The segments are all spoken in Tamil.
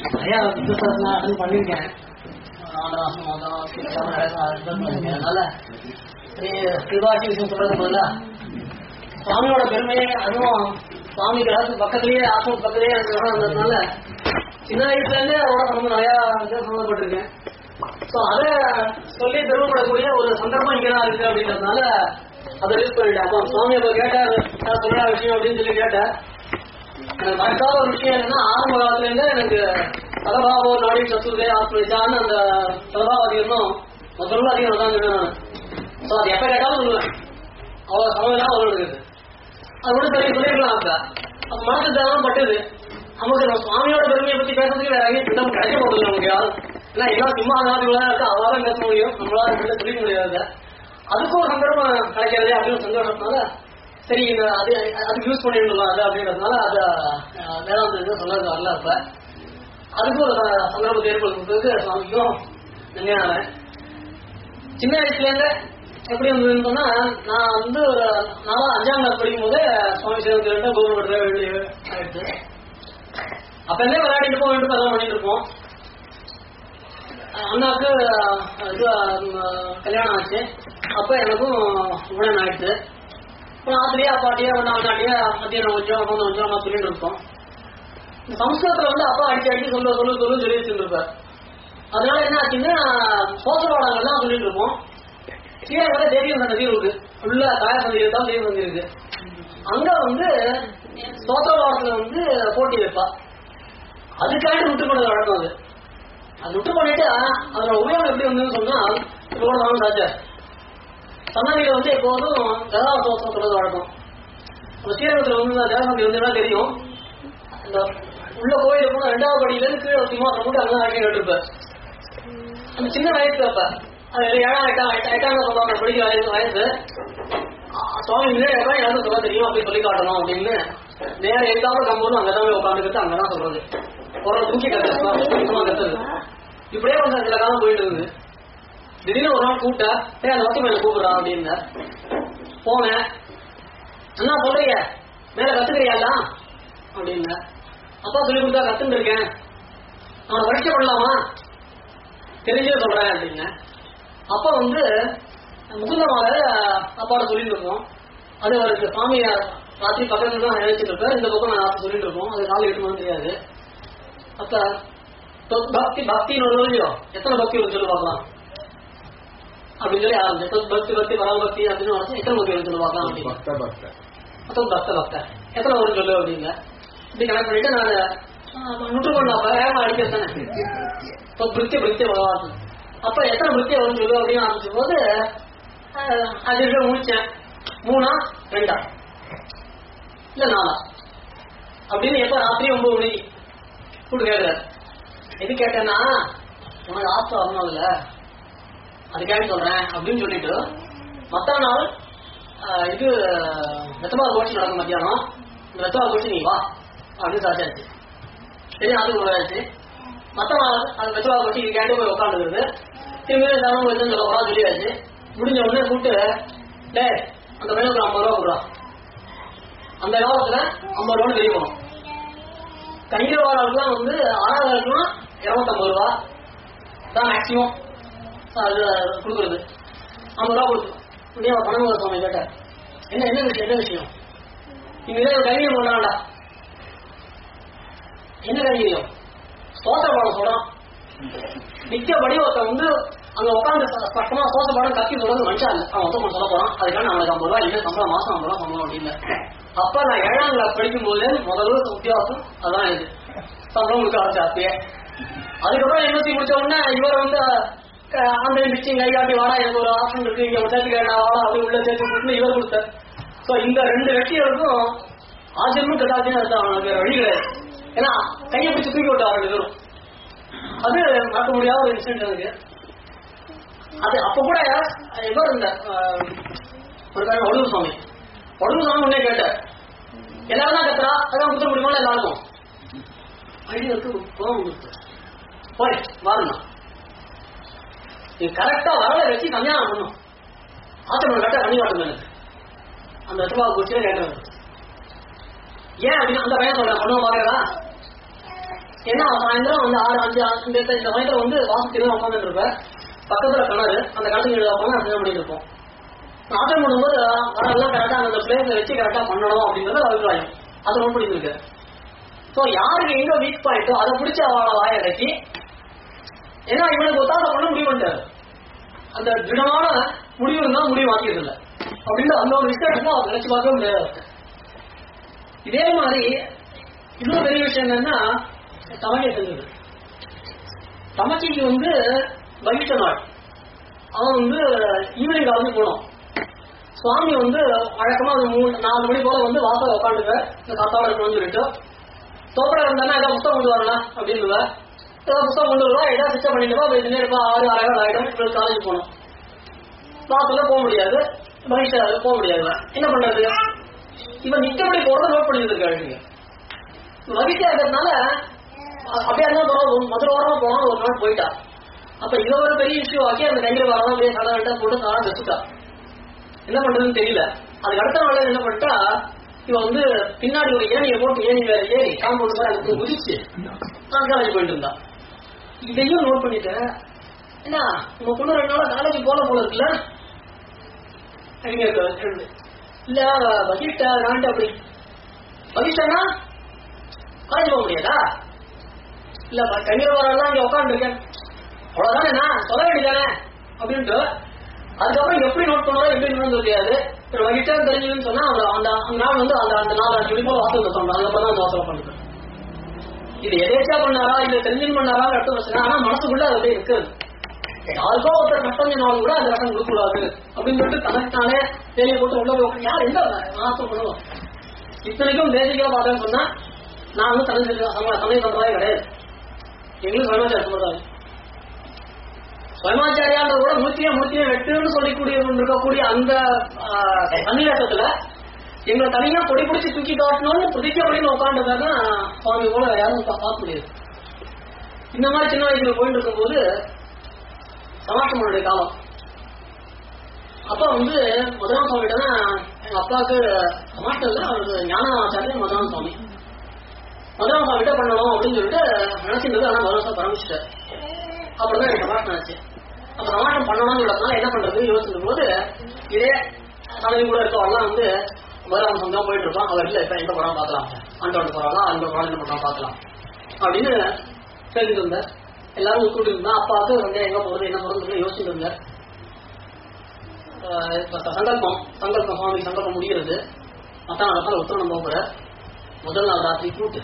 நிறைய பிசினஸ் அட்டன் பண்ணிருக்கேன். 4 மாசம் அதனால கிருபாட்சி விஷயம் சொல்றது போல சுவாமியோட பெருமையை அதுவும் சுவாமி கிரகத்துக்கு பக்கத்திலேயே ஆசிரமத்து பக்கத்திலேயே இருந்ததுனால சின்ன வயசுல இருந்தே அவரோட ரொம்ப நிறைய சம்பந்தப்பட்டிருக்கேன். ஸோ அதை சொல்லி பெருமைப்படக்கூடிய ஒரு சந்தர்ப்பம் இங்கதான் இருக்கு அப்படின்றதுனால அதை யூஸ் பண்ணிட்டேன். அப்போ சுவாமி அப்ப கேட்டார் சொல்ற விஷயம் அப்படின்னு சொல்லி கேட்டேன். எனக்கு மறக்காத ஒரு விஷயம் என்னன்னா ஆரம்ப காலத்துல இருந்து எனக்கு சதபாவோ நாடி சத்துருதே ஆத்மனிச்சான்னு அந்த சதபாவ அதிகமும் முதல்ல அதிகம் தான் நான். ஸோ அது எப்ப கேட்டாலும் சொல்லுவேன். அவ்வளவு சமயம் அவ்வளவு இருக்குது. அது கூட சரி சொல்லிருக்கலாம். அப்ப மனசு தான் பட்டுது. நமக்கு நம்ம சுவாமியோட பெருமையை பத்தி பேசுறதுக்கு வேற எங்கேயும் கிடைக்க போகுது நமக்கு யாரும். ஏன்னா எல்லாம் சும்மா அனாதிகளாக இருக்கு. அவரால் பேச முடியும், நம்மளால சொல்லிக்க முடியாது. அதுக்கும் ஒரு சந்தர்ப்பம் கிடைக்காது அப்படின்னு சந்தோஷத்தினால சரி அதுக்கு யூஸ் பண்ணிடலாம் அது அப்படின்றதுனால அதை வேதாந்த சொன்னது வரல. அப்ப அதுக்கும் ஒரு சந்தர்ப்பத்தை ஏற்படுத்துறதுக்கு சுவாமிக்கும் நன்றியானேன். சின்ன வயசுல இருந்து எப்படி இருந்ததுன்னு சொன்னா நான் வந்து ஒரு 4ஆம் 5ஆம் கிளாஸ் படிக்கும் போது சுவாமி சேவன் கவர்மெண்ட் ஆயிடுச்சு. அப்ப இருந்தே விளையாடிட்டு போக வேண்டும் அதெல்லாம் பண்ணிட்டு இருப்போம். அண்ணாவுக்கு கல்யாணம் ஆச்சு. அப்ப எனக்கும் உடனே ஆயிடுச்சு. ஆத்திரியா அப்பாட்டியா ஒன்னாட்டியா மத்தியானம் கொஞ்சம் நம்ம சொல்லிட்டு இருக்கோம். இந்த சம்ஸ்கிருதத்துல வந்து அப்பா அடிச்சு சொல்லு சொல்லி வச்சுருப்பார். அதனால என்ன ஆச்சுன்னா சோசபாடங்கள்லாம் சொல்லிட்டு இருப்போம். கீழே வந்து தேவியம் நதி இருக்கு, உள்ள தாய சந்தி தான் தேவி சந்தி இருக்கு. அங்க வந்து சோசபாடத்துல வந்து போட்டி வைப்பா. அதுக்காண்டி விட்டு பண்ணது வழக்கம். அது விட்டு பண்ணிட்டு அதோட உபயோகம் எப்படி வந்ததுன்னு சொன்னா இப்போ கூட நானும் சாச்சார் சன்னதியில வந்து எப்போதும் கதாசோசம் சொல்றது வழக்கம். நம்ம ஸ்ரீரங்கத்துல வந்து தேவசந்தி வந்து தெரியும். அந்த உள்ள கோயில போனா 2வது படியில இருந்து கீழே சிம்மாசனம் போட்டு அங்கதான் ஆக்கி கேட்டுருப்பார். அந்த சின்ன வயசு அப்ப அது 8ஆம் சொல்லுவாங்க படிக்கிற வயசு. சுவாமி முன்னாடி யாரும் சொல்ல தெரியும் அப்படி சொல்லி காட்டணும் அப்படின்னு நேரம் எதாவது கம்போது அங்கதான் உட்காந்துக்கிட்டு அங்கதான் சொல்றது. ஒரு தூக்கி கத்துறது இப்படியே வந்து சில காலம் போயிட்டு இருந்து திடீர்னு ஒரு நாள் கூப்பிட்டா அந்த வசதி மேல கூப்பிடுறான் அப்படின்னு போனேன். என்ன சொல்றீங்க மேல கத்துக்கிறியாடா அப்படின்னு. அப்பா சொல்லி கொடுத்தா கத்துட்டு இருக்கேன், அவனை பரீட்சை பண்ணலாமா தெரிஞ்சே சொல்றேன் அப்படின்னு. அப்பா வந்து முகுந்தமாக அப்பாவோட சொல்லிட்டு இருக்கோம். அது அவருக்கு சுவாமி ராத்திரி பக்கத்துல தான் நினைச்சிட்டு இருப்பேன். இந்த பக்கம் நான் சொல்லிட்டு இருக்கோம். அது 4-8 மணி தெரியாது. அப்ப பக்தி பக்தின்னு ஒரு இல்லையோ எத்தனை பக்தி ஒரு சொல்லி பார்க்கலாம் அப்படின்னு சொல்லி ஆரம்பிச்சு பக்தி பரமபக்தி அப்படின்னு எத்தனை பக்தி ஒரு சொல்லி பார்க்கலாம் அப்படின்னு பக்த எத்தனை ஒரு சொல்லு அப்படின்னு இப்படி கனெக்ட் பண்ணிட்டு நான் நுட்டு பண்ணப்ப ஏமா அடிக்கிறதானே பிரித்திய உலவாசம். அப்ப எத்தனை பிரித்திய வரும் சொல்லு அப்படின்னு ஆரம்பிச்சும் போது அது முடிச்சேன். 3ஆ 2ஆ இல்ல 4ஆ அப்படின்னு எப்ப ராத்திரி 9 மணிக்கு கூப்பிட்டு கேட்கிறாரு. எது கேட்டேன்னா உனக்கு ஆசை வரணும் இல்ல அதுக்காக சொல்றேன் அப்படின்னு சொல்லிட்டு மத்த நாள் இது வெத்தமாறு கோஷி நடக்கும் மத்தியானம். இந்த வெத்தமாறு கோஷி நீ வா அப்படின்னு சாச்சாச்சு. சரி அதுக்கு உருவாச்சு. மத்த நாள் அது வெத்தமாறு கோஷி கேட்டு போய் உட்காந்துருக்குது. திரும்பி சொல்லியாச்சு. முடிஞ்ச உடனே கூப்பிட்டு டே அந்த பையனுக்கு 50 ரூபா கொடுறான். அந்த காலத்துல 50 ரூபான்னு வெளியே போனோம். கையில் வாரத்துலாம் வந்து 6வது இருக்குன்னா 250 ரூபா தான் மேக்சிமம் அது கொடுக்குறது. 50 ரூபா கொடுத்து முடியும். பணம் சுவாமி கேட்டார் என்ன விஷயம் இங்க கைவியம் பண்ணாண்டா என்ன கைவியம் சோசப்பாடம் சொல்றான். நிச்சயப்படி ஒருத்தன் வந்து அங்க உட்காந்து ஸ்பஷ்டமா சோசப்பாடம் கத்தி சொல்றது மனுஷா இல்லை. அவன் ஒருத்தன் சொல்ல போறான். அதுக்கான அவனுக்கு 50 ரூபாய் இல்லை சம்பளம் மாசம் 50 ரூபா சம்பளம் அப்படின்னு. அப்ப நான் 7ஆம் கிளாஸ் படிக்கும் போது முதல்ல வித்தியாசம் அதான் இது சம்பளம் கொடுக்க ஆரம்பிச்சு அப்பயே. அதுக்கப்புறம் எம்எஸ்சி முடிச்ச உடனே இவர் வந்து அந்த மிச்சிங் கைகாட்டி வாடா எனக்கு ஒரு ஆப்ஷன் இருக்கு இங்க சேர்த்துக்க வாடா அப்படி உள்ள சேர்த்து இவர் கொடுத்தார். ஸோ இந்த 2 வெற்றிகளுக்கும் ஆச்சரியமும் கதாச்சியும் இருந்தா அவனுக்கு வேற வழி கிடையாது. ஏன்னா கையை பிடிச்சி தூக்கி விட்டு 2 பேரும் அது மறக்க முடியாத ஒரு இன்சிடென்ட் எனக்கு. அது அப்ப கூட எவர் இந்த ஒரு ஒடுவு சுவாமி உடனே கேட்டார். எல்லாரும் தான் கத்துறா அதான் குத்த முடியுமா எல்லாருக்கும் ஐடியாவுக்கு கோபம் கொடுத்து போய் வரணும். நீ கரெக்டா வரல வச்சு கல்யாணம் பண்ணும் ஆத்திரம் கட்ட கண்ணி காட்டும் எனக்கு அந்த ரூபாய் குறிச்சு கேட்கறது. ஏன் அப்படின்னா அந்த பையன் சொல்றேன் பண்ணுவோம் பாக்குறதா ஏன்னா சாயந்தரம் வந்து 6-5 இந்த சமயத்துல வந்து வாசத்தில் உட்காந்துட்டு இருப்பேன். பக்கத்துல கிணறு, அந்த கிணத்துக்கு உட்காந்து அசைவம் பண்ணிட்டு இருப்போம். ஆட்டம் பண்ணும்போது அதெல்லாம் கரெக்டா அந்த பிளேஸை வச்சு கரெக்டா பண்ணணும் அப்படின்றது அபிப்பிராயம். அது ரொம்ப பிடிச்சிருக்கு. ஸோ யாருக்கு எங்க வீக் பாயிண்டோ அதை பிடிச்சி அவளை வாய அடக்கி, ஏன்னா இவனுக்கு ஒத்தாசை பண்ண முடிவு பண்ணிட்டாரு. அந்த திடமான முடிவு இருந்தா முடிவு மாத்திக்கிறது இல்லை அப்படின்னு அந்த ஒரு விஷயம் அவர் நினைச்சு பார்க்கவே முடியாது. இதே மாதிரி இன்னொரு பெரிய விஷயம் என்னன்னா தமக்கை செஞ்சது. தமக்கைக்கு வந்து பகிஷ்ட நாள். அவன் வந்து ஈவினிங் கலந்து போனோம். சுவாமி வந்து வழக்கமா 3-4 மணி போல வந்து வாசல் உட்காந்துக்க இந்த காத்தாட இருக்கணும்னு சொல்லிட்டு தோப்பட இருந்தானா ஏதாவது புத்தகம் கொண்டு வரலாம் அப்படின்னு ஏதாவது புத்தகம் கொண்டு வருவா, ஏதாவது சிச்சை பண்ணிட்டுவா. நேரப்பா 6-6 ஆயிடும். இவங்களுக்கு காலேஜ் போகணும். வாசல்ல போக முடியாது, பகிஷ்ட போக முடியாது. என்ன பண்றது? இவன் நிக்கபடி போறத நோட் பண்ணிட்டு இருக்காங்க. மகிழ்ச்சியா இருக்கிறதுனால அப்படியே மதுரை ஓரமா போனா ஒரு நாள் போயிட்டா. அப்ப இதை ஒரு பெரிய இஷ்யூ ஆக்கி அந்த கையில் வரலாம் அப்படியே சாதா போட்டு சாதா வச்சுட்டா. என்ன பண்றதுன்னு தெரியல. அதுக்கு அடுத்த நாள் என்ன பண்ணிட்டா, இவன் வந்து பின்னாடி ஒரு ஏணியை போட்டு ஏணி வேற ஏறி காம்பவுண்ட் மாதிரி அதுக்கு குதிச்சு நான் காலேஜ் போயிட்டு இருந்தா. இதையும் நோட் பண்ணிட்டேன். என்ன உங்க பொண்ணு 2 நாளா காலேஜ் போல இருக்குல்ல அப்படிங்க. இல்ல பகிஷ்டா நான்ட்டு அப்படி பகிஷ்டனா காலேஜ் போக முடியாதா? இல்ல கண்ணீர் வரலாம் இங்க உட்காந்து இருக்கேன் அவ்வளவுதானே, நான் சொல்ல வேண்டியதானே அப்படின்ட்டு. அதுக்கப்புறம் எப்படி நோட் பண்ணலாம் எப்படி நோட் தெரியாது. வகிட்டா தெரிஞ்சதுன்னு சொன்னா அந்த நாள் வந்து அந்த 4-5 மணி போல வாசல் சொன்னோம். அதுக்கப்புறம் தான் அந்த வாசலை பண்ணிட்டு இது எதேச்சா பண்ணாரா இல்ல தெரிஞ்சு பண்ணாரா அடுத்த பிரச்சனை. ஆனா மனசுக்குள்ள அது அப்படியே இருக்குது. யாருக்கோ ஒருத்தர் கஷ்டம் சொன்னாலும் கூட அந்த கஷ்டம் கொடுக்கூடாது அப்படின்னு சொல்லிட்டு தனக்கானே தேவையை போட்டு உள்ள போய் யார் எந்த மாசம் பண்ணுவோம். இத்தனைக்கும் தேசிகா பார்த்தேன்னு சொன்னா நான் வந்து சமய சம்பிரதாயம் கிடையாது. எங்களுக்கு சமாச்சார சம்பிரதாயம். சுயமாச்சாரியான்ற கூட மூர்த்தியை வெட்டுன்னு சொல்லிக்கூடிய இருக்கக்கூடிய அந்த சன்னிவேசத்துல எங்களை தனியா பொடி பிடிச்சி தூக்கி காட்டணும்னு புதிக்க அப்படின்னு உட்காந்துருக்காங்க. சுவாமி போல யாரும் பார்க்க முடியாது. இந்த மாதிரி சின்ன வயசுல போயிட்டு இருக்கும் போது சமாஷ்டமனுடைய காலம். அப்ப வந்து மதுராம சுவாமி கிட்ட தான் எங்க அப்பாவுக்கு சமாஷ்டம் இல்லை, அவருக்கு ஞானாச்சாரியர் மதுராம சுவாமி. மதுராம சுவாமி கிட்ட பண்ணணும் அப்படின்னு சொல்லிட்டு நினைச்சிருந்தது. ஆனா மதுராம சுவாமி பரமிச்சிட்டார். அப்படிதான் எனக்கு சமாஷ்டம் ஆச்சு. அப்ப சமாஷ்டம் பண்ணணும்னு சொல்றதுனால என்ன பண்றதுன்னு யோசிக்கும் போது இதே தலைவி கூட இருக்கவெல்லாம் வந்து மதுராம சுவாமி தான் போயிட்டு இருப்பான். அவர் இல்ல இப்ப எங்க போறான் பாக்கலாம், ஆண்டோட போறாங்களா அந்த போறாங்க என்ன பண்றான் பாக்கலாம் அப்படின்னு சொல்லிட்டு இருந்தார். எல்லாரும் கூட்டிட்டு இருந்தா அப்பாவுக்கு வந்து எங்க போறது என்ன போறது யோசிச்சுட்டு இருந்தார். சங்கல்பம் சுவாமி சங்கல்பம் முடிகிறது. மத்த நாள் உத்தரவு போகிற முதல் நாள் ராத்திரி கூட்டு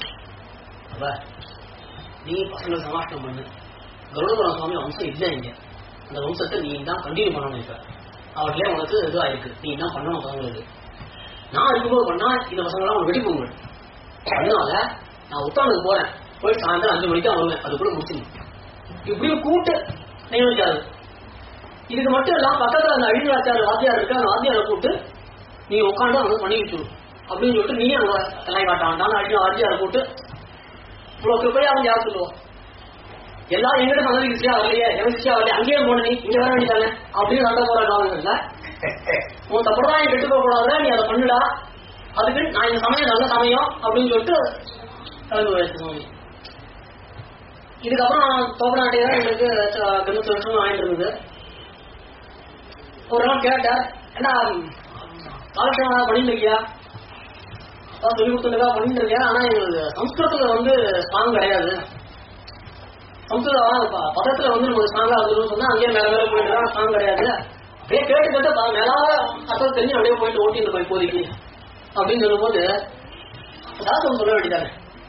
நீ பசங்களுக்கு சமாஷ்டம் பண்ணு. கருடபுரம் சுவாமி வம்சம் இல்லை இங்க, அந்த வம்சத்தை நீ தான் கண்டினியூ பண்ணணும். இப்ப அவர்களே உனக்கு இதுவா இருக்கு, நீ தான் பண்ணணும் பசங்களுக்கு. நான் இருக்கும்போது பண்ணா இந்த பசங்களாம் உனக்கு வெடிப்போங்க. அதனால நான் உத்தானுக்கு போறேன், போய் சாயந்தரம் 5 மணிக்கு தான் வருவேன், அது கூட முடிச்சுங்க. இப்படியும் கூட்டு நியமிக்காது. இதுக்கு மட்டும் இல்லாம பக்கத்துல அந்த அழிவாச்சார வாத்தியார் இருக்கு, அந்த வாத்தியாரை கூட்டு நீ உட்காந்து அவங்க பண்ணிக்கிட்டு அப்படின்னு சொல்லிட்டு நீ அங்க எல்லாம் காட்டான் வாத்தியாரை கூட்டு இவ்வளவு கிருப்பையா அவங்க யார் சொல்லுவோம். எல்லாரும் எங்கிட்ட சந்ததி கிருஷ்யா வரலையே, எவன் கிருஷ்யா வரலையே, அங்கேயே போன நீ இங்க வர வேண்டியதானே அப்படின்னு சண்டை போற காலங்கள்ல உன் சம்பிரதாயம் கெட்டு போக கூடாதுல, நீ அதை பண்ணுடா, அதுக்கு நான் இந்த சமயம் நல்ல சமயம் அப்படின்னு சொல்லிட்டு கலந்து வயசு சுவாமி. இதுக்கப்புறம் தோப்பநாட்டையே தான் எங்களுக்கு 90 வருஷம் ஆயிட்டு இருந்தது. ஒரு நாள் கேட்டார், என்ன காலட்சேபம் பண்ணிட்டு இருக்கியா, அதான் சொல்லி கொடுத்துருக்கா பண்ணிட்டு இருக்கேன். ஆனா எங்களுக்கு சம்ஸ்கிருதத்துல வந்து ஸ்ட்ராங் கிடையாது. சம்ஸ்கிருத பதத்துல வந்து நமக்கு ஸ்ட்ராங்கா இருந்ததுன்னு சொன்னா அங்கேயே மேல மேல போயிட்டு ஸ்ட்ராங் கிடையாது. அப்படியே கேட்டு கேட்டு மேலாக அர்த்தம் தெரிஞ்சு அப்படியே போயிட்டு ஓட்டிட்டு இருக்கோம் இப்போதைக்கு அப்படின்னு சொல்லும் போது தாசம் சொல்ல வேண்டியதானே.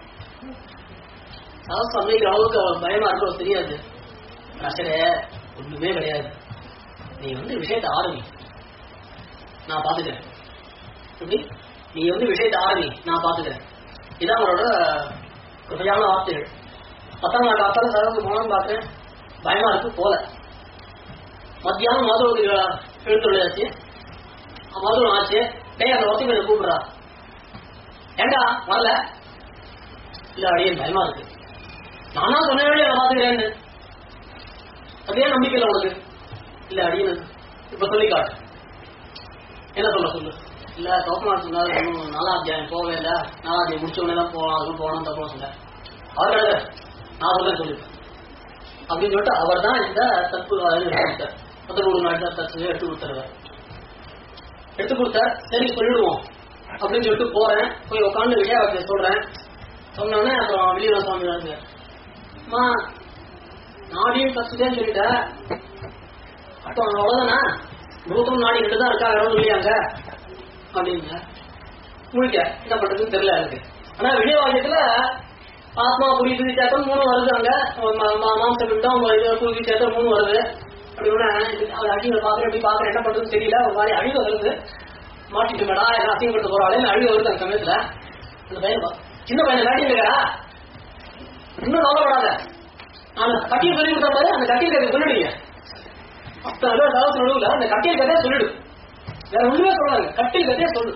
தாசம் அன்னைக்கு அளவுக்கு பயமா இருக்க தெரியாது. அசரே ஒண்ணுமே கிடையாது, நீ வந்து விஷயத்தை ஆரம்பி, நான் பாத்துக்கிறேன். எப்படி நீ வந்து விஷயத்தை ஆரம்பி, நான் பாத்துக்கிறேன். இதான் அவரோட குறையான வார்த்தைகள். 10ஆம் நாள் காத்தாலும் சரக்கு போனாலும் பார்த்தேன், பயமா இருக்கு போல. மத்தியானம் மதுரத்துக்கு எழுத்துள்ளாச்சு, மதுரம் ஆச்சு. டே அந்த ஒருத்தங்க என்ன கூப்பிடுறா, ஏண்டா வரல? இல்ல அடியன் பயமா இருக்கு. நானா சொன்ன வேண்டிய நான் பாத்துக்கிறேன்னு. அதே நம்பிக்கை இல்லை உனக்கு? இல்ல அடியன் இப்ப சொல்லி காட்டு, என்ன சொல்ல சொல்லு. இல்ல தோப்பனா சொன்னாரு 4ஆம் அத்தியாயம் போவே இல்லை, 4ஆம் அத்தியாயம் முடிச்ச உடனே தான் போகலாம், அதுவும் போகணும் தப்பா சொன்னேன். அவர் நான் சொல்ல சொல்லிருக்கேன் அப்படின்னு சொல்லிட்டு அவர் தான் இந்த தப்பு எடுத்து கொடுத்தாரு. எடுத்து கொடுத்தார். சரி சொல்லிடுவோம் அப்படின்னு சொல்லிட்டு போறேன். போய் உட்காந்து விஜயா சொல்றேன். சொன்னோடனே அப்புறம் வெளியில சுவாமி அம்மா நாடியும் கத்துதேன்னு சொல்லிட்டேன். அப்போ அவ்வளவுதானா பூத்தம் நாடி 2 தான் இருக்கா, வேற இல்லையாங்க அப்படின்னு முழிக்க என்ன பண்றதுன்னு தெரியல எனக்கு. ஆனா விஜய வாக்கியத்துல ஆத்மா புரியுது சேத்தம் 3 வருது. அங்க மாம்ச பிண்டம் புரியுது சேத்தம் 3 வருது. அப்படின்னா அடிங்க பாக்குறேன் எப்படி பாக்குறேன் என்ன பண்றதுன்னு தெரியல. ஒரு மாதிரி அழிவு வருது. மாட்டிட்டு மேடா எல்லாம் அசிங்கப்படுத்த போறாளே அழிவு வருது. அந்த சமயத்துல அந்த பையன் சின்ன பையனை காட்டிங்களா இன்னும் கவலைப்படாத, நான் கட்டியை சொல்லி கொடுத்த மாதிரி அந்த கட்டியை கதை சொல்லிடுங்க. அத்தனை நடுவுல அந்த கட்டியை கதையை சொல்லிடு, வேற ஒண்ணுமே சொல்லாங்க, கட்டில் கதையை சொல்லு.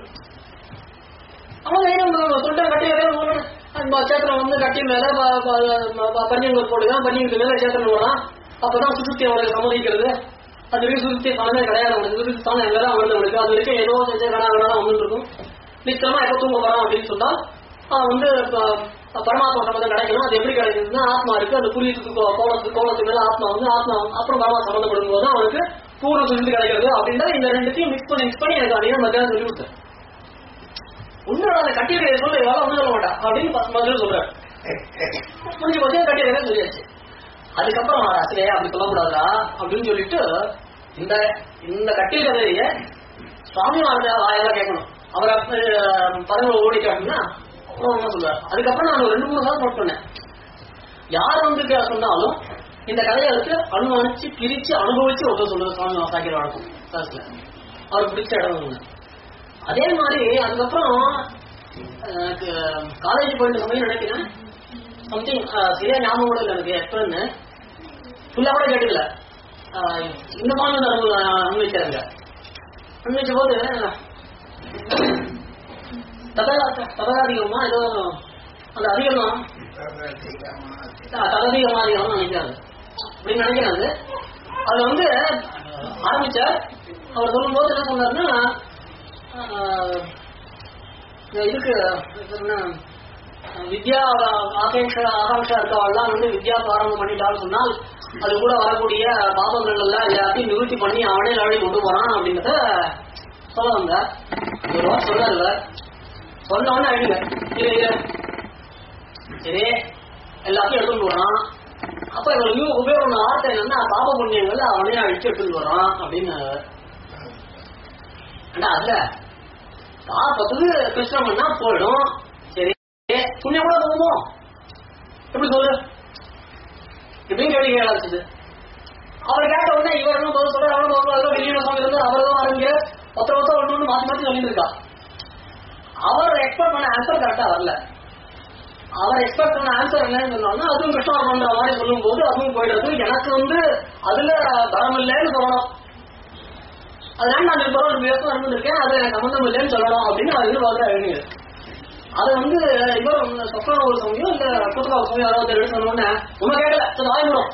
அவங்க சொல்லிட்டு கட்டியை கதையை சேத்திரம் வந்து கட்டி மேல பஞ்சங்கள் போடுதான், பஞ்சங்களுக்கு மேல சேத்திரம் போடலாம். அப்பதான் சுசுத்தி அவங்களுக்கு சம்மதிக்கிறது. அது வரைக்கும் சுசுத்தி பணமே கிடையாது. அவங்களுக்கு சுசுத்தி தானே எங்கதான் வருது. அது வரைக்கும் ஏதோ கணாதான் வந்துட்டு இருக்கும். நிச்சயமா எப்ப தூங்க போறான் அப்படின்னு சொன்னா வந்து பரமாத்மா சம்பந்தம் கிடைக்கணும். அது எப்படி கிடைக்குதுன்னா ஆத்மா இருக்கு, அந்த புரியத்துக்கு கோலத்துக்கு மேல ஆத்மா வந்து ஆத்மா அப்புறம் பரமா சம்பந்தப்படும் போது அவனுக்கு பூர்ண சுசுத்தி கிடைக்கிறது. அப்படின்னா இந்த ரெண்டுத்தையும் மிக்ஸ் பண்ணி எனக்கு அதிகம் மத்தியானம் சொல்லி கொடுத்தேன். உன்னோட அந்த கட்டியை சொல்ல எவ்வளவு ஒண்ணு சொல்ல மாட்டா அப்படின்னு 10 மாதிரி சொல்றாரு. முடிஞ்சு போச்சு கட்டியை சொல்லியாச்சு. அதுக்கப்புறம் அசலையா அப்படி சொல்லக்கூடாதா அப்படின்னு சொல்லிட்டு இந்த கட்டிய கதைய சுவாமி வாயெல்லாம் கேட்கணும். அவரை பதவியில் ஓடிக்க அப்படின்னா சொல்றாரு. அதுக்கப்புறம் நான் 2-3 நாள் நோட் பண்ணேன். யார் வந்து சொன்னாலும் இந்த கதையை எடுத்து அனுமானிச்சு பிரிச்சு அனுபவிச்சு ஒருத்தர் சொல்றது சுவாமி வாசாக்கிற வழக்கம் கிளாஸ்ல. அவருக்கு பிடிச்ச இடம். அதே மாதிரி அதுக்கப்புறம் காலேஜ் போயிட்டு சமயம் நினைக்கிறேன் சம்திங் சரியா ஞாபகம் கூட இல்லை எனக்கு எப்பன்னு ஃபுல்லா கூட கேட்டுக்கல. இந்த மாதிரி அனுபவிச்சாருங்க. அனுபவிச்ச போது தபகாதிகமா ஏதோ அந்த அதிகமா தகதிகமாதிகம் நினைக்கிறாங்க அப்படின்னு நினைக்கிறாங்க. அது வந்து ஆரம்பிச்சார். அவர் சொல்லும் போது என்ன சொன்னாருன்னா இதுக்கு வித்யா ஆகாங்ஷா இருக்கவாள்லாம் வந்து வித்யா பாரம்பம் பண்ணிட்டான்னு சொன்னால் அது கூட வரக்கூடிய பாபங்கள் எல்லாம் எல்லாத்தையும் நிவர்த்தி பண்ணி அவனே அழகி கொண்டு போறான் அப்படின்றத சொல்ல வந்தார். சொல்றாரு. சொன்ன உடனே அழிங்க சரி எல்லாத்தையும் எடுத்துட்டு போறான். அப்ப இவங்களுக்கு உபயோகம் வார்த்தை என்னன்னா பாப புண்ணியங்கள் அவனே அழிச்சு எடுத்துட்டு வரான் அப்படின்னு. அதுல பாப்பத்துக்கு கிருஷ்ணம் பண்ணா போயிடும். சரி புண்ணியம் கூட போகுமோ எப்படி சொல்லு இப்படின்னு கேள்வி கேளாச்சுது. அவர் கேட்ட உடனே இவரும் பதில் சொல்ற அவரும் பதில் வெளியிட சுவாமி இருந்து அவர்தான் ஆரம்பிக்க ஒருத்தர் ஒன்று மாற்றி மாற்றி சொல்லிட்டு இருக்கா. அவர் எக்ஸ்பெக்ட் பண்ண ஆன்சர் கரெக்டா வரல. அவர் எக்ஸ்பெக்ட் பண்ண ஆன்சர் என்னன்னு சொன்னோம்னா அதுவும் கிருஷ்ணா பண்ற மாதிரி சொல்லும் போது அதுவும் போயிடுறது. எனக்கு வந்து அதுல தரம் இல்லைன்னு சொல்லணும். அதனால நான் இப்போ ஒரு விவசாயம் இருந்திருக்கேன், அது எனக்கு சம்பந்தம் இல்லைன்னு சொல்லணும் அப்படின்னு அவர் எதிர்பார்க்க எழுதியது. அது வந்து இவர் சொப்பன ஒரு சமயம் இல்ல கூட்டமாக சமயம் யாராவது எடுத்து சொன்னோன்னு உண்மை கேட்கல அது ஆயிடும்.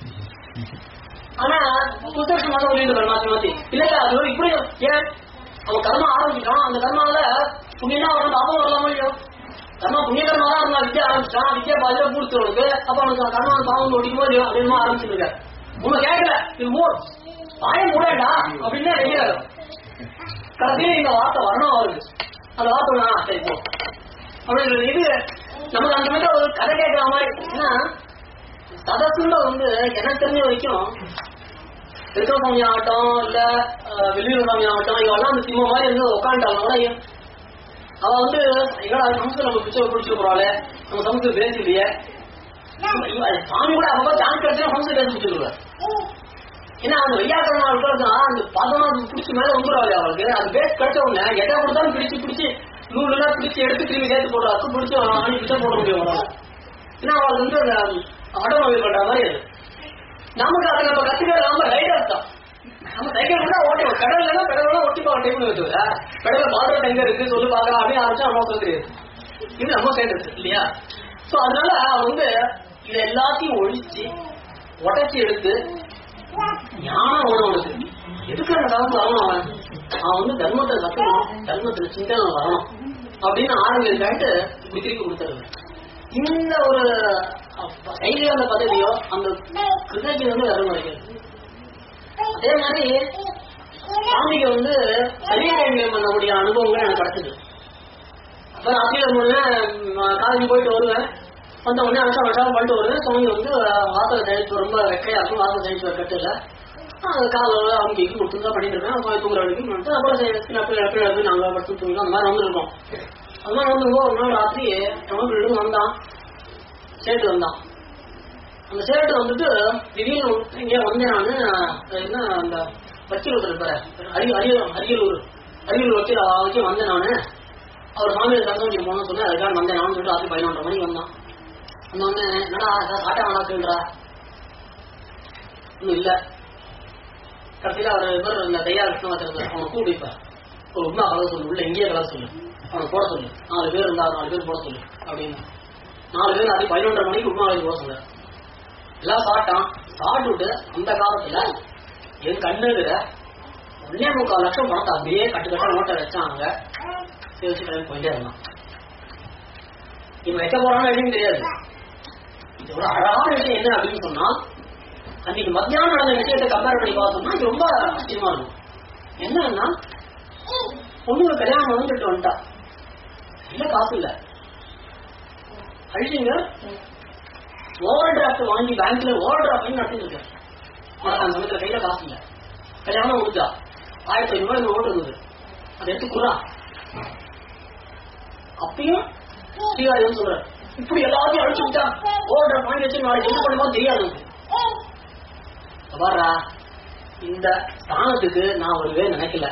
ஆனா புத்தகமாக சொல்லிட்டு மாத்தி மாத்தி இல்ல அது இப்படி ஏன் அவன் கர்மா ஆரம்பிச்சிட்டான். அந்த கர்மாவில புண்ணியமா வரணும் பாபம் வரலாமோ இல்லையோ. கர்மா புண்ணிய கர்மாவா இருந்தா வித்யா ஆரம்பிச்சிட்டான். வித்யா பாதியில பூர்த்தவனுக்கு அப்ப அவனுக்கு கர்மா பாவம் ஓடிக்குமோ இல்லையோ அப்படின்னு ஆரம்பிச்சிருக்க. உண்மை கேட்கல இது மூர் பாயம் கூடா அப்படின்னு நினைக்கிறாரு. கடைசியில இந்த வார்த்தை வரணும் அவருக்கு. அந்த வார்த்தை சரி போ அப்படின்றது. இது நமக்கு அந்த மாதிரி ஒரு கதை கேட்கிற மாதிரி. ஏன்னா சதசுல வந்து எனக்கு தெரிஞ்ச வரைக்கும் இருக்கிற சாமி ஆகட்டும் இல்ல வெளியூர் சாமி ஆகட்டும் இவெல்லாம் அந்த சிம்ம மாதிரி இருந்து உட்காந்துட்டாங்க. அவ வந்து எங்கடா சமஸ்கிருதம் நம்ம பிடிச்ச பிடிச்சிட்டு போறாள், நம்ம சமஸ்கிருதம் பேச இல்லையே சாமி கூட அப்ப சான்ஸ் கிடைச்சா சமஸ்கிருதம் பேச பிடிச்சிருவாரு. ஏன்னா அந்த வையாக்கரமா இருக்கிறது அந்த பாதமா பிடிச்சி மேல வந்துடுவாரு அவளுக்கு. அது பேஸ் கிடைச்ச உடனே எதை கொடுத்தாலும் பிடிச்சி நூலுலாம் பிடிச்சி எடுத்து திரும்பி சேர்த்து போடுறாரு. பிடிச்சி அணி பிடிச்சா போட முடியும். ஏன்னா அவளுக்கு வந்து அந்த ஆட்டோமொபைல் பண்ற மாதிரி அது. நமக்கு அதை நம்ம கத்துக்கிறது நம்ம ரைடர் தான். நம்ம சைக்கிள் கூட ஓட்டி கடல்லாம் கடவுளா ஒட்டி பார்க்க டைம் வச்சுக்கல. கடவுள பாத்திரம் எங்க இருக்கு சொல்லு பாக்கலாம் அப்படின்னு ஆரம்பிச்சா நம்ம தெரியாது. இது நம்ம சேர்ந்தது இல்லையா. சோ அதனால அவன் வந்து இது எல்லாத்தையும் ஒழிச்சு உடச்சி எடுத்து ஞானம் உணவுக்கு எதுக்கு அந்த காலத்துல வரணும். அவன் வந்து தர்மத்தை கட்டணும், தர்மத்துல சிந்தனை வரணும் அப்படின்னு ஆரம்பிச்சாட்டு இப்படி திருப்பி கொடுத்துருவேன். இந்த ஒரு கையிலேயோ அந்த பதவியோ அந்த கிருஷ்ணஜி வந்து வர முடியாது. அதே மாதிரி சாமிக்கு வந்து சரீரங்கள் பண்ணக்கூடிய அனுபவங்கள் எனக்கு கிடைச்சது. அப்ப ராத்திரியில காலேஜ் போயிட்டு வருவேன், வந்த உடனே அனுஷம் பண்ணிட்டு வருவேன். சுவாமி வந்து வாசல் சயின்ஸ் ரொம்ப வெக்கையா இருக்கும், வாசல் சயின்ஸ் கட்டு இல்லை, காலையில் அவங்க கொடுத்துதான் பண்ணிட்டு இருக்கேன். அப்புறம் தூங்குற வரைக்கும் பண்ணிட்டு அப்புறம் நாங்கள் படுத்து தூங்கிடும் அந்த மாதிரி வந்துருக்கோம். அது மாதிரி வந்து ஒரு நாள் ராத்திரி தமிழ் வந்தான், சேட்டு வந்தான். அந்த சேட்டு வந்துட்டு திடீர்னு இங்கே வந்தேன் நான் என்ன அந்த வக்கீல் இருப்பாரு அரியலூர் வச்சு வந்தேன் நானு. அவர் மாமியார் தங்கி போன சொன்னேன், அதுக்காக வந்தேன் நான் சொல்லிட்டு ராத்திரி 11:30 மணிக்கு வந்தான். வந்தோடனே என்னடா சாட்டா வளர்க்குன்றா இன்னும் இல்லை. கடைசியில் அவர் இவர் இந்த தையா கிருஷ்ணவாச்சர் அவனை கூப்பிடுப்பார், ஒரு உண்மை கலவை சொல்லு, உள்ள இங்கேயே கலவை சொல்லு, அவனை போட சொல்லு, 4 பேர் இருந்தா 4 பேர் போட சொல்லு அப்படின்னு. 4 பேர் அது 11:30 மணிக்கு உண்மை போட சொல்ல. எல்லாம் சாப்பிட்டான். சாப்பிட்டுட்டு அந்த காலத்துல என் கண்ணுகிற 1.25 லட்சம் பணத்தை அப்படியே கட்டுக்கட்ட நோட்டை வச்சாங்க. வச்சு கிளம்பி போயிட்டே இருந்தான். இவன் வைக்க போறான்னு எப்படின்னு தெரியாது. இதோட அழகான விஷயம் என்ன அப்படின்னு சொன்னா, அன்னைக்கு மத்தியானம் நடந்த விஷயத்தை கம்பேர் பண்ணி பார்த்தோம்னா இது ரொம்ப ஆச்சரியமா இருக்கும். என்னன்னா பொண்ணு கல்யாணம் வந்துட்டு வந்துட்டா, இல்ல காசு இல்ல, அழிச்சிங்க ஓவர் டிராஃப்ட் வாங்கி பேங்க்ல ஓவர் டிராஃப்ட் நடத்திட்டு இருக்கேன். அந்த சமயத்துல கையில காசு இல்ல, கல்யாணம் முடிஞ்சா 1500 ஓட்டு இருந்தது, அதை எடுத்து குறா. அப்பயும் ஸ்ரீகாரியம் சொல்ற, இப்படி எல்லாத்தையும் அழிச்சு விட்டா ஓவர் டிராஃப்ட் வாங்கி வச்சு நாளைக்கு என்ன பண்ணுமா தெரியாது. பாரா, இந்த ஸ்தானத்துக்கு நான் வருவே நினைக்கல.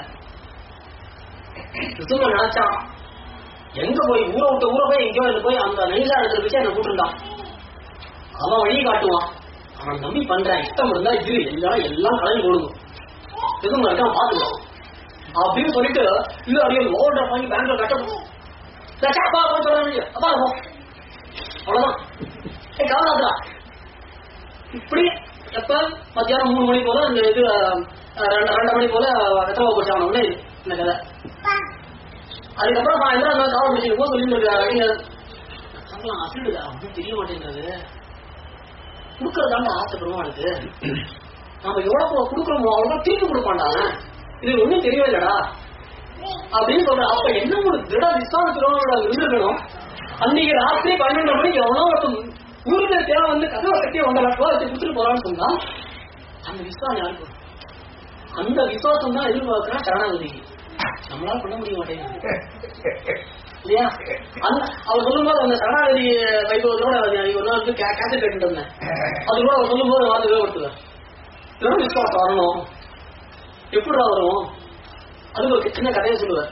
நினைச்சான் எங்க போய் ஊரை விட்டு ஊரை போய் எங்கேயோ போய் அந்த நெய்சா இடத்துல வச்சு என்ன கூட்டிருந்தான். அவன் வழி காட்டுவான், அவன் நம்பி பண்றான், இஷ்டம் இருந்தா இது எல்லாம் கலந்து கொடுக்கும், எதுவும் இருக்கான் பாத்துக்கலாம் அப்படின்னு சொல்லிட்டு இது அப்படியே ஓவர் வாங்கி பேங்க்ல கட்டணும். அப்பா போய் சொல்றாங்க, அப்பா அவ்வளவுதான் கவலாதா. இப்படி எப்ப மத்தியானம் 3 மணி போல இந்த இது 2 மணி போல வெத்தவா போச்சாங்க இந்த கதை. அதுக்கப்புறம் சாயந்தரம் அந்த காவல் பிடிச்சிட்டு போது சொல்லிட்டு அசிடுதா அப்படின்னு தெரிய மாட்டேங்கிறது. கொடுக்கறதாண்ட ஆசை பெருமாளுக்கு, நம்ம எவ்வளவு கொடுக்குறோமோ அவ்வளவு திருப்பி கொடுப்பாண்டாங்க, இது ஒண்ணும் தெரியவே இல்லடா அப்படின்னு சொல்ற. அப்ப என்ன ஒரு திட விசாரத்திலோட இருந்துக்கணும். அன்னைக்கு ராத்திரி 12 மணிக்கு எவனோ ஊருக்கு தேவை வந்து கதவை கட்டிய 1.5 லட்சம் ரூபாய் வச்சு கொடுத்துட்டு போறான்னு சொன்னா அந்த விசுவாசம் யாருக்கு? அந்த விசுவாசம் தான் எதிர்பார்க்கிறேன் சரணாகதிக்கு. நம்மளால பண்ண முடிய மாட்டேங்குது இல்லையா? அவர் சொல்லும் போது அந்த சரணாகதி வைபவத்தோட ஒரு நாள் வந்து கேசட் கேட்டு இருந்தேன். அது கூட அவர் சொல்லும் போது வாங்க விவரத்துவேன், இதெல்லாம் விசுவாசம் வரணும், எப்படிடா வரும்? அதுக்கு ஒரு சின்ன கதையை சொல்லுவார்.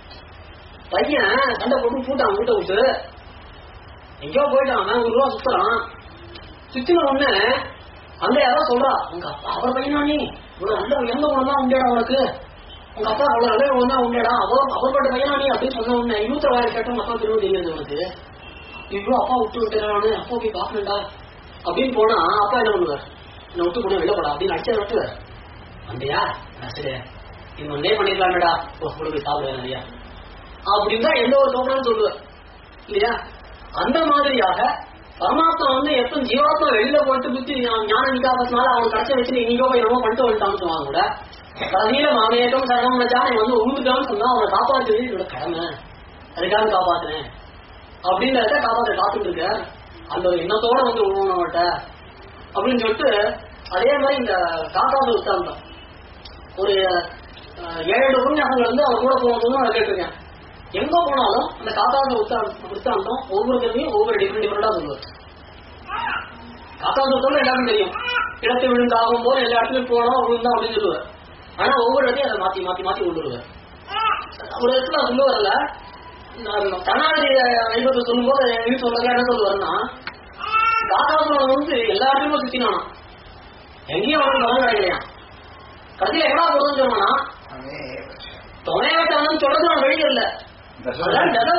பையன் சண்டை போட்டு பூட்டான், வீட்டை விட்டு எங்கேயோ போயிட்டான், 1 ரூபா சுத்துறான். சுத்தின உடனே அங்க யாரோ சொல்றா, உங்க அப்பா அவர் பையனா, நீ இவ்வளவு நல்ல எந்த குணம் தான் உண்டேடா உனக்கு, உங்க அப்பா அவ்வளவு நல்ல குணம் தான் உண்டேடா, அவர் பட்ட பையனா நீ அப்படின்னு சொன்ன உடனே 200 கேட்டோம். அப்பா திரும்ப தெரியாது உனக்கு, இவ்வளவு அப்பா விட்டு விட்டுறானு, அப்பா போய் பாக்கணும்டா அப்படின்னு போனா அப்பா என்ன பண்ணுவார், என்ன விட்டு போன வெளில போடா அப்படின்னு அடிச்சா விட்டுவார். வந்தியா சரி இன்னும் ஒன்னே பண்ணிக்கலாமேடா, போய் சாப்பிடுவேன் இல்லையா அப்படின்னு தான் எந்த ஒரு தோற்றம்னு சொல்லுவார் இல்லையா? அந்த மாதிரியாக பரமாத்மா வந்து எப்ப ஜீவாத்மா வெளியில போட்டு புத்தி ஞான விகாசத்தினால அவன் கடைசி வச்சு நீங்க போய் ரொம்ப பண்ணிட்டு வந்துட்டான்னு சொன்னாங்க கூட, கடைசியில மாமியக்கம் சரணம் நினைச்சா வந்து உழுந்துட்டான்னு சொன்னா அவனை காப்பாற்றுறது என்னோட கடமை, அதுக்காக காப்பாத்துனேன் அப்படின்றத காப்பாற்ற காத்துட்டு இருக்க. அந்த ஒரு எண்ணத்தோட வந்து உணவட்ட அப்படின்னு சொல்லிட்டு அதே மாதிரி இந்த காக்காசு உத்தாந்தம் ஒரு 7 உபன்யாசங்கள் வந்து அவர் கூட போகணும்னு அதை கேட்டிருக்கேன். எங்க போனாலும் அந்த காக்காசு உத்தாந்தம் ஒவ்வொரு தடவையும் ஒவ்வொரு டிஃபரெண்டா சொல்லுவார். காக்காசு உத்தாந்தம் எல்லாருக்கும் தெரியும், இடத்தை விழுந்தாகும் போது எல்லா இடத்துலயும் போனோம் விழுந்தா அப்படின்னு சொல்லுவார். ஆனா ஒவ்வொரு இடத்தையும் அதை மாத்தி மாத்தி மாத்தி கொண்டு வருவார். ஒரு இடத்துல சொல்லுவார்ல, தனாதி வைபத்தை சொல்லும் போது சொல்றது என்ன சொல்லுவாருன்னா, காக்காசு வந்து எல்லா இடத்துலயும் சுத்தினானா, எங்கேயும் அவனுக்கு கவனம் கிடைக்கலையா, கடைசியில எங்கடா போறதுன்னு சொன்னா துணையாட்டானு சொல்றது நான் வெளியே இல்ல, அதை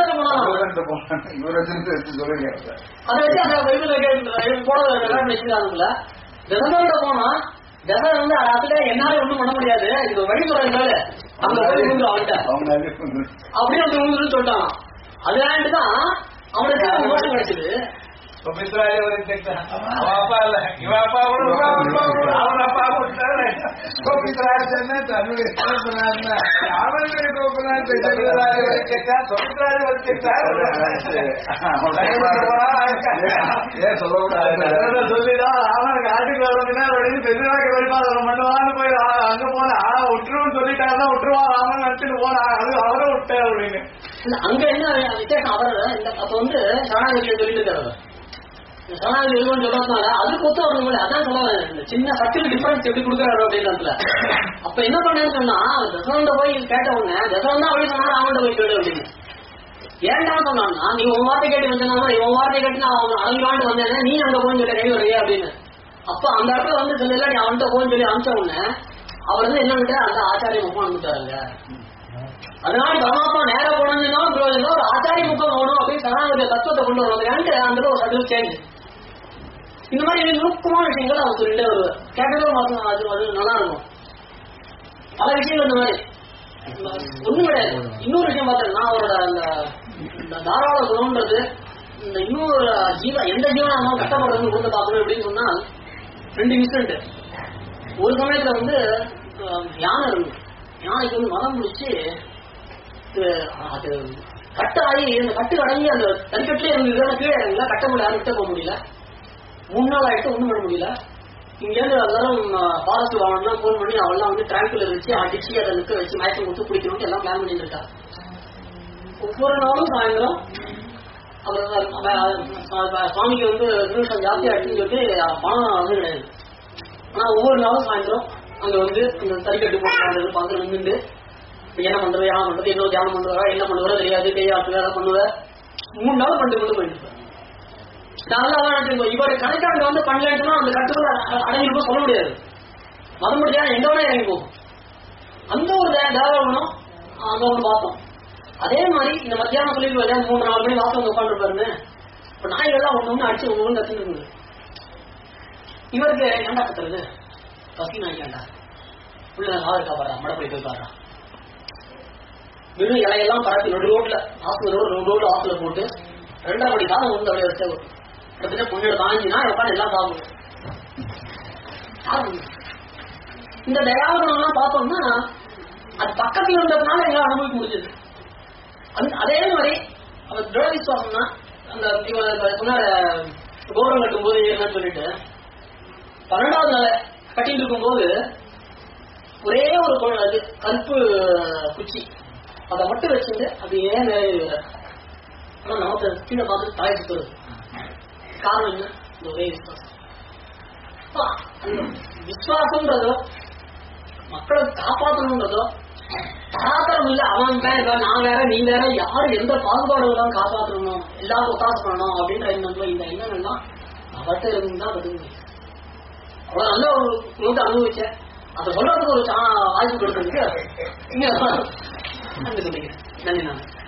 வச்சு அந்த வச்சிருக்காங்கல்ல. தசமோட போனா தசை வந்து அதுல என்னால ஒண்ணும் பண்ண முடியாது, இது வழி சொல்றாங்க அங்க போய் அவன்கிட்ட அப்படின்னு வந்து சொல்லிட்டான். அதுதான் அவனுக்கு மோசம் கிடைச்சது. சுமித்ராஜி அப்பா இல்ல இவ அப்பா கூட அவர் அப்பா கொடுத்தாரு சுமித்ராஜன்னு தன்னுடைய அவனுடைய சுமித்ராஜி சொல்லிதான் அவனுக்கு ஆட்டுக்கு வரதுன்னா பெருமாக்கு பெருமாள் பண்ணுவான்னு போய் அங்க போனா விட்டுருன்னு சொல்லிட்டாருன்னா விட்டுருவான் அவன் நினைச்சிட்டு போனா அது அவரும் விட்டார் அப்படின்னு. அங்க என்ன விசேஷம் அவர் அப்ப வந்து சரணாகதியை சொல்லிட்டு இருக்காரு. சரணாகதி எழுதுன்னு சொல்றதுனால அதுக்கு ஒத்து வரணும். அதான் சொல்ல சின்ன சட்டில் டிஃபரன்ஸ் எப்படி கொடுக்குறாரு அப்படின்றதுல. அப்ப என்ன பண்ணேன்னு சொன்னா தசவந்த போய் கேட்ட உடனே தசவந்தா அப்படி சொன்னா அவன்கிட்ட போய் கேடு அப்படின்னு. ஏன்டா சொன்னான்னா நீ உன் வார்த்தை கேட்டு வந்தா இவன் வார்த்தை கேட்டு நான் அவன் அழகாண்டு வந்தேன்னா நீ அங்க போய் சொல்ல கை வரையா அப்படின்னு. அப்ப அந்த இடத்துல வந்து சொல்லல நீ அவன்கிட்ட போன்னு சொல்லி அனுப்பிச்ச உடனே அவர் வந்து என்ன விட்டு அந்த ஆச்சாரிய முகம் அனுப்பிட்டாருங்க. அதனால பரமாத்மா நேர போனதுன்னா ஒரு ஆச்சாரிய முகம் போகணும் அப்படின்னு சரணாகதிய தத்துவத்தை கொண்டு வருவாங்க. அந்த ஒரு சட்டில் சேஞ்ச் இந்த மாதிரி நுட்பமான விஷயங்கள் அவர் சொல்லிட்டே வருவார். கேட்டதோ மாசம் அது நல்லா இருக்கும். பல விஷயங்கள் இந்த மாதிரி ஒண்ணும் கிடையாது. இன்னொரு விஷயம் பார்த்தேன்னா அவரோட அந்த தாராள குணம்ன்றது இந்த இன்னொரு ஜீவன் எந்த ஜீவனா இருந்தாலும் கஷ்டப்படுறது கொண்டு பார்க்கணும் அப்படின்னு சொன்னா 2 இன்சிடென்ட். ஒரு சமயத்துல வந்து யானை இருக்கு. யானைக்கு வந்து மதம் முடிச்சு அது கட்டாகி அந்த கட்டு அடங்கி அந்த தனிக்கட்டிலே இருந்தது. கீழே இறங்கல, கட்ட முடியல, யாரும் விட்ட போக முடியல. 3 நாள் ஆயிட்டு ஒண்ணும் பண்ண முடியல. இங்க இருந்து எல்லாரும் ஃபாரஸ்ட் வாங்கலாம் போன் பண்ணி அவெல்லாம் வந்து டிராங்குலர் வச்சு அடிச்சு அதை நிற்க வச்சு மயக்கம் கொடுத்து பிடிக்கணும்னு எல்லாம் பிளான் பண்ணிட்டு இருக்காங்க. ஒவ்வொரு நாளும் சாயந்தரம் சுவாமிக்கு வந்து நிமிஷம் ஜாஸ்தியா ஆயிடுச்சுன்னு சொல்லிட்டு பணம் வந்து கிடையாது. ஆனா ஒவ்வொரு நாளும் சாயந்தரம் அங்க வந்து இந்த தறிக்கட்டு போட்டு பார்த்து நின்றுட்டு என்ன பண்றது யாரும் பண்றது என்ன தியானம் பண்ணுவாரா என்ன பண்ணுவாரோ தெரியாது கையாட்டு வேலை பண்ணுவார். 3 நாள் பண்ணிட்டு கொண்டு போயிட்டு இருப்பார். இவரு கணக்காண்டு வந்து பண்ணலன்னா அந்த கட்டுக்குள்ள அடங்கிருக்கும் சொல்ல முடியாது. மதம் முடியா எங்க வேணா இறங்கி போகும். அந்த ஒரு தேவனம் அங்க ஒண்ணு பார்த்தோம். அதே மாதிரி இந்த மத்தியானம் சொல்லிட்டு 3-4 மணி வாசல் வந்து உட்காந்துருப்பாருன்னு இப்ப நாய்கள்லாம் ஒண்ணு அடிச்சு ஒண்ணு கத்துட்டு இருக்குது. இவருக்கு ஏண்டா கத்துறது பசி நாய்க்காண்டா உள்ள ஆறு காப்பாடுறா மடப்படி போய் பாடுறா வெறும் இலையெல்லாம் பரப்பி ரோட்ல ரோடு ஆத்துல போட்டு 2 மணி காலம் வந்து அப்படியே வச்ச கிட்டத்தட்ட பொண்ணோட தாங்கினா உட்காந்து எல்லாம் சாப்பிடும். இந்த தயாவனம் பார்த்தோம்னா அது பக்கத்துல இருந்ததுனால எல்லாம் அனுபவிக்க முடிஞ்சது. அதே மாதிரி அவர் திரௌ விசுவாசம்னா அந்த சொன்ன கோபுரம் கட்டும் போது என்னன்னு சொல்லிட்டு 12வது நாள் கட்டிட்டு இருக்கும் போது ஒரே ஒரு அது கருப்பு குச்சி அதை மட்டும் வச்சுட்டு அப்படியே நிறைய ஆனா நமக்கு கீழே பார்த்து தாய் சுத்துறது காரணம் என்ன? இந்த ஒரே விசுவாசம். விசுவாசம்ன்றதோ மக்களை காப்பாற்றணும்ன்றதோ பராத்தரம் இல்ல. அவன் வேற நான் வேற நீ வேற யாரும் எந்த பாகுபாடுகள்லாம் காப்பாற்றணும் எல்லாரும் ஒத்தாசம் பண்ணணும் அப்படின்ற எண்ணம் இந்த எண்ணங்கள்லாம் அவர்கிட்ட இருந்தா வருது. அவ்வளவு நல்ல ஒரு நோட்டு அனுபவிச்சேன். அதை சொல்றதுக்கு ஒரு வாய்ப்பு கொடுத்ததுக்கு நன்றி சொல்லிக்கிறேன். நன்றி. நான்